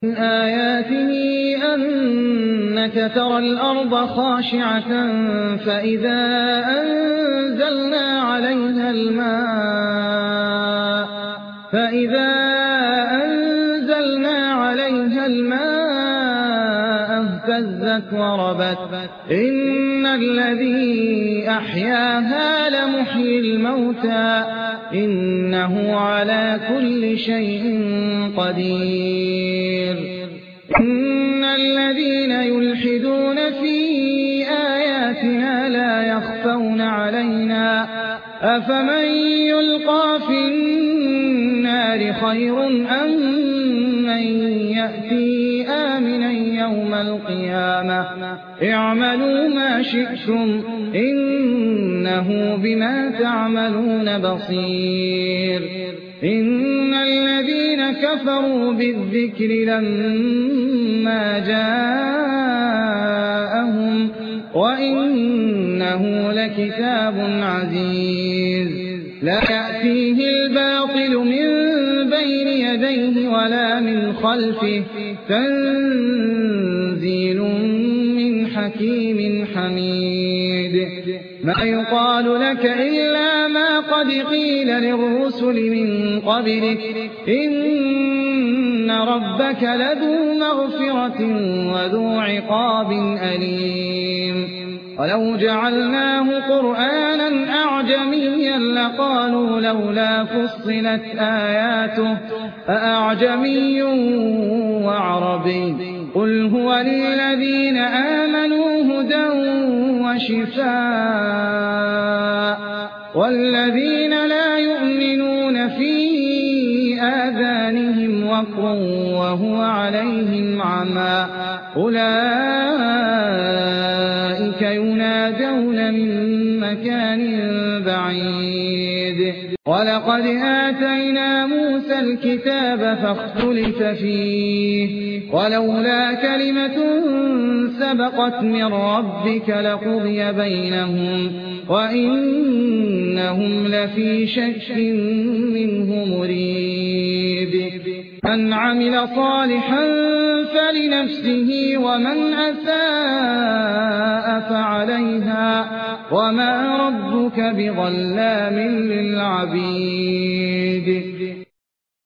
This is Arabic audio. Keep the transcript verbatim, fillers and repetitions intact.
من آياته أنك ترى الأرض خاشعة فإذا أنزلنا عليها الماء فإذا أنزلنا عليها الماء اهتزت وربت إن الذي أحياها لمحيي الموتى إنه على كل شيء قدير إن الذين يلحدون في آياتنا لا يخفون علينا أفمن يلقى في النار خير أم من يأتي آمنا يوم القيامة اعملوا ما شئتم إنه بما تعملون بصير إن الذين كفروا بالذكر لما جاءهم وإنه لكتاب عزيز لا يأتيه الباطل من بين يديه ولا من خلفه تنزيل من حكيم حميد ما يقال لك إلا ما قد قيل للرسل من قبلك إن ربك لذو مغفرة وذو عقاب أليم ولو جعلناه قرآنا أعجميا لقالوا لولا فصلت آياته أأعجمي وعربي قل هو للذين آمنوا هدى وشفاء والذين لا يؤمنون في آذانهم وقر وهو عليهم عمى أولئك ينادون من مكان بعيد ولقد آتينا موسى الكتاب فاختلف فيه ولولا كلمة سبقت من ربك لقضي بينهم وإنهم لفي شك منه مريب من عمل صالحا فلنفسه ومن أساء فعليها وما ربك بظلام للعبيد